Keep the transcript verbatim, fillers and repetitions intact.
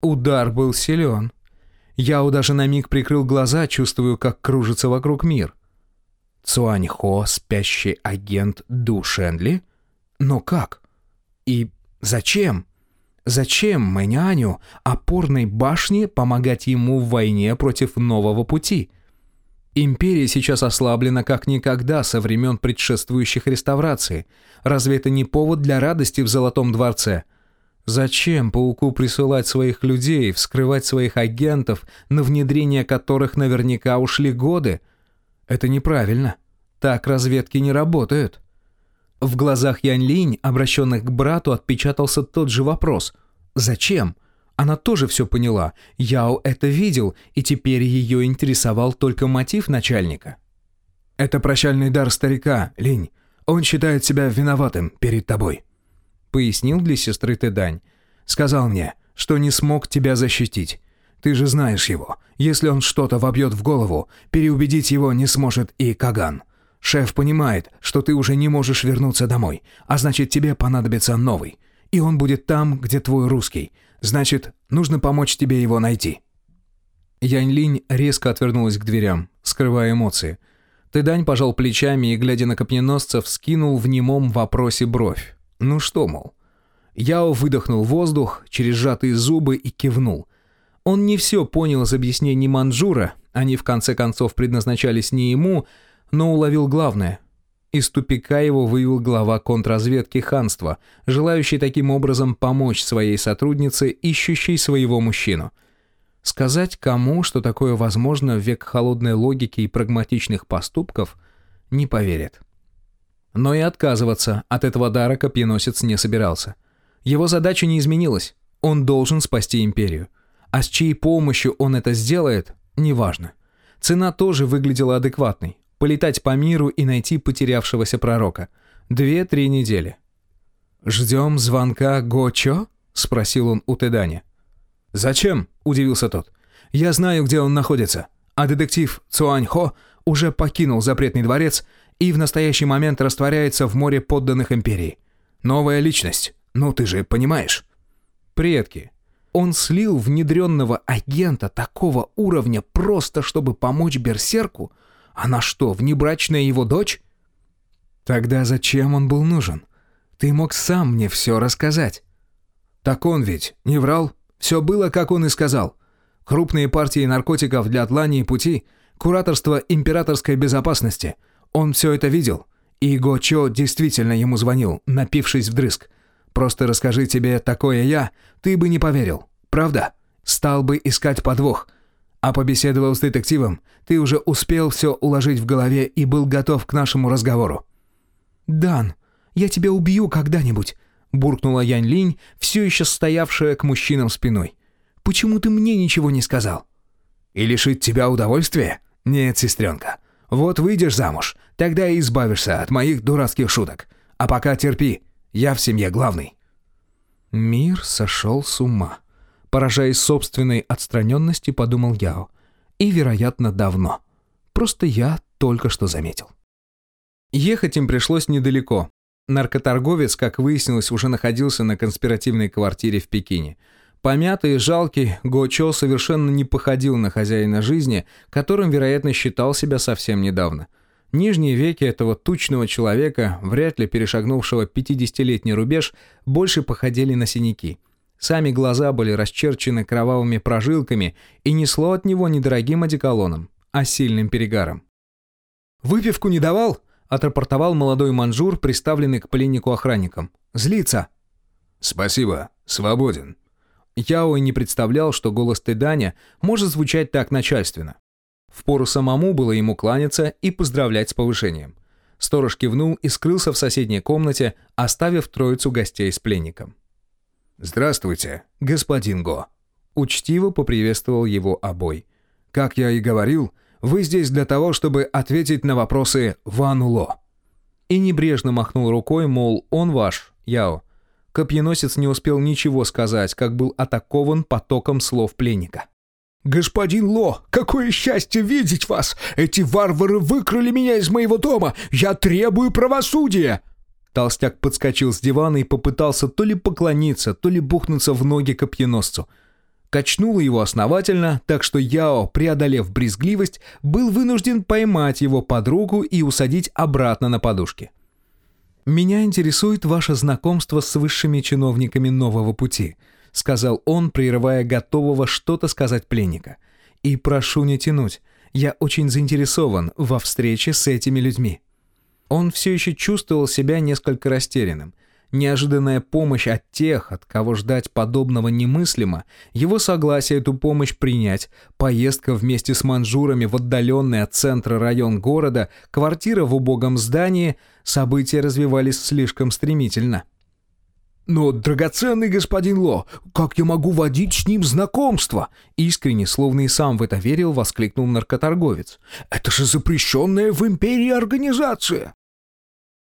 Удар был силен. Яо даже на миг прикрыл глаза, чувствуя, как кружится вокруг мир. Цуаньхо — спящий агент Ду Шенли? Но как? И зачем? Зачем Мэняню, опорной башне, помогать ему в войне против нового пути? Империя сейчас ослаблена как никогда со времен предшествующих реставраций. Разве это не повод для радости в Золотом дворце? Зачем пауку присылать своих людей, вскрывать своих агентов, на внедрение которых наверняка ушли годы? Это неправильно. Так разведки не работают. В глазах Янь Линь, обращенных к брату, отпечатался тот же вопрос. Зачем? Она тоже все поняла. Яо это видел, и теперь ее интересовал только мотив начальника. «Это прощальный дар старика, Линь. Он считает себя виноватым перед тобой», — пояснил для сестры Тэдань. «Сказал мне, что не смог тебя защитить. Ты же знаешь его. Если он что-то вобьет в голову, переубедить его не сможет и Каган. Шеф понимает, что ты уже не можешь вернуться домой, а значит, тебе понадобится новый. И он будет там, где твой русский. Значит, нужно помочь тебе его найти». Янь Линь резко отвернулась к дверям, скрывая эмоции. Тэдань пожал плечами и, глядя на копьеносца, вскинул в немом вопросе бровь. «Ну что, мол?» Яо выдохнул воздух через сжатые зубы и кивнул. Он не все понял из объяснений Манчжура, они в конце концов предназначались не ему, но уловил главное. Из тупика его вывел глава контрразведки ханства, желающий таким образом помочь своей сотруднице, ищущей своего мужчину. Сказать кому, что такое возможно в век холодной логики и прагматичных поступков, не поверит. Но и отказываться от этого дара копьеносец не собирался. Его задача не изменилась. Он должен спасти империю. А с чьей помощью он это сделает, неважно. Цена тоже выглядела адекватной. Полетать по миру и найти потерявшегося пророка. Две-три недели. «Ждем звонка Го-Чо?» — спросил он у Тэданя. «Зачем?» — удивился тот. «Я знаю, где он находится. А детектив Цуаньхо уже покинул запретный дворец и в настоящий момент растворяется в море подданных империи. Новая личность. Ну ты же понимаешь». Предки. Он слил внедренного агента такого уровня просто, чтобы помочь берсерку? Она что, внебрачная его дочь? Тогда зачем он был нужен? Ты мог сам мне все рассказать. Так он ведь не врал. Все было, как он и сказал. Крупные партии наркотиков для Атлании пути, кураторство императорской безопасности. Он все это видел. И Го-Чо действительно ему звонил, напившись вдрызг. Просто расскажи тебе такое я, ты бы не поверил. Правда? Стал бы искать подвох. А побеседовал с детективом, ты уже успел все уложить в голове и был готов к нашему разговору. «Дан, я тебя убью когда-нибудь», — буркнула Янь Линь, все еще стоявшая к мужчинам спиной. «Почему ты мне ничего не сказал?» «И лишить тебя удовольствия? Нет, сестренка. Вот выйдешь замуж, тогда и избавишься от моих дурацких шуток. А пока терпи, я в семье главный». Мир сошел с ума. Поражаясь собственной отстраненности, подумал Яо. И, вероятно, давно. Просто я только что заметил. Ехать им пришлось недалеко. Наркоторговец, как выяснилось, уже находился на конспиративной квартире в Пекине. Помятый и жалкий, Го-Чо совершенно не походил на хозяина жизни, которым, вероятно, считал себя совсем недавно. Нижние веки этого тучного человека, вряд ли перешагнувшего пятидесятилетний рубеж, больше походили на синяки. Сами глаза были расчерчены кровавыми прожилками и несло от него не дорогим одеколоном, а сильным перегаром. «Выпивку не давал?» — отрапортовал молодой маньчжур, приставленный к пленнику охранником. «Злится». «Спасибо, свободен». Яо и не представлял, что голос Тэданя может звучать так начальственно. Впору самому было ему кланяться и поздравлять с повышением. Сторож кивнул и скрылся в соседней комнате, оставив троицу гостей с пленником. «Здравствуйте, господин Го», — учтиво поприветствовал его обой. «Как я и говорил, вы здесь для того, чтобы ответить на вопросы Ван Ло». И небрежно махнул рукой, мол, он ваш, Яо. Копьеносец не успел ничего сказать, как был атакован потоком слов пленника. «Господин Ло, какое счастье видеть вас! Эти варвары выкрали меня из моего дома! Я требую правосудия!» Толстяк подскочил с дивана и попытался то ли поклониться, то ли бухнуться в ноги копьеносцу. качнуло его основательно, так что Яо, преодолев брезгливость, был вынужден поймать его под руку и усадить обратно на подушке. «Меня интересует ваше знакомство с высшими чиновниками нового пути», — сказал он, прерывая готового что-то сказать пленника. «И прошу не тянуть. Я очень заинтересован во встрече с этими людьми». Он все еще чувствовал себя несколько растерянным. Неожиданная помощь от тех, от кого ждать подобного немыслимо, его согласие эту помощь принять, поездка вместе с манжурами в отдаленный от центра район города, квартира в убогом здании — события развивались слишком стремительно. «Но, драгоценный господин Ло, как я могу водить с ним знакомство?» Искренне, словно и сам в это верил, воскликнул наркоторговец. «Это же запрещенная в империи организация!»